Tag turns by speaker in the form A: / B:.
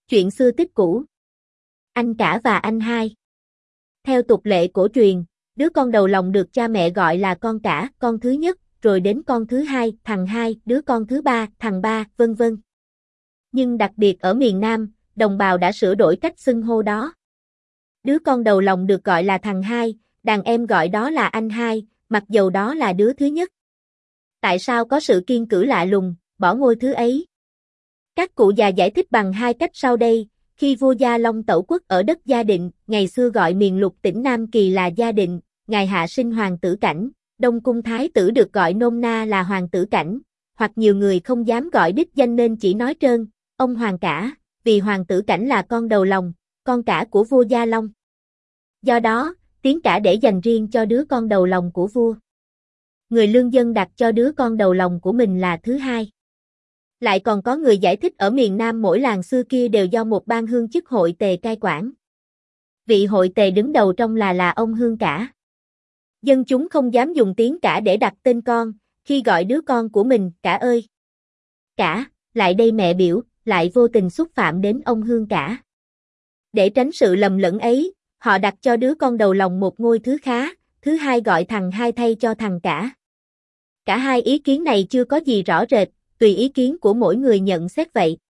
A: Chuyện xưa tích cũ. Anh cả và anh hai. Theo tục lệ cổ truyền, đứa con đầu lòng được cha mẹ gọi là con cả, con thứ nhất, rồi đến con thứ hai, thằng hai, đứa con thứ ba, thằng ba, vân vân. Nhưng đặc biệt ở miền Nam, đồng bào đã sửa đổi cách xưng hô đó. Đứa con đầu lòng được gọi là thằng hai, đàn em gọi đó là anh hai, mặc dầu đó là đứa thứ nhất. Tại sao có sự kiêng cữ lạ lùng, bỏ ngôi thứ ấy? Các cụ già giải thích bằng hai cách sau đây. Khi vua Gia Long tẩu quốc ở đất Gia Định, ngày xưa gọi miền Lục tỉnh Nam Kỳ là Gia Định, ngài hạ sinh hoàng tử Cảnh, Đông Cung Thái tử được gọi nôm na là hoàng tử Cảnh, hoặc nhiều người không dám gọi đích danh nên chỉ nói trơn, ông hoàng cả, vì hoàng tử Cảnh là con đầu lòng, con cả của vua Gia Long. Do đó, tiếng cả để dành riêng cho đứa con đầu lòng của vua. Người lương dân đặt cho đứa con đầu lòng của mình là thứ hai. Lại còn có người giải thích ở miền Nam mỗi làng xưa kia đều do một ban hương chức hội tề cai quản. Vị hội tề đứng đầu trong là ông hương cả. Dân chúng không dám dùng tiếng cả để đặt tên con, khi gọi đứa con của mình, cả ơi. Cả, lại đây mẹ biểu, lại vô tình xúc phạm đến ông hương cả. Để tránh sự lầm lẫn ấy, họ đặt cho đứa con đầu lòng một ngôi thứ khá, thứ hai gọi thằng hai thay cho thằng cả. Cả hai ý kiến này chưa có gì rõ rệt, tùy ý kiến của mỗi người nhận xét vậy.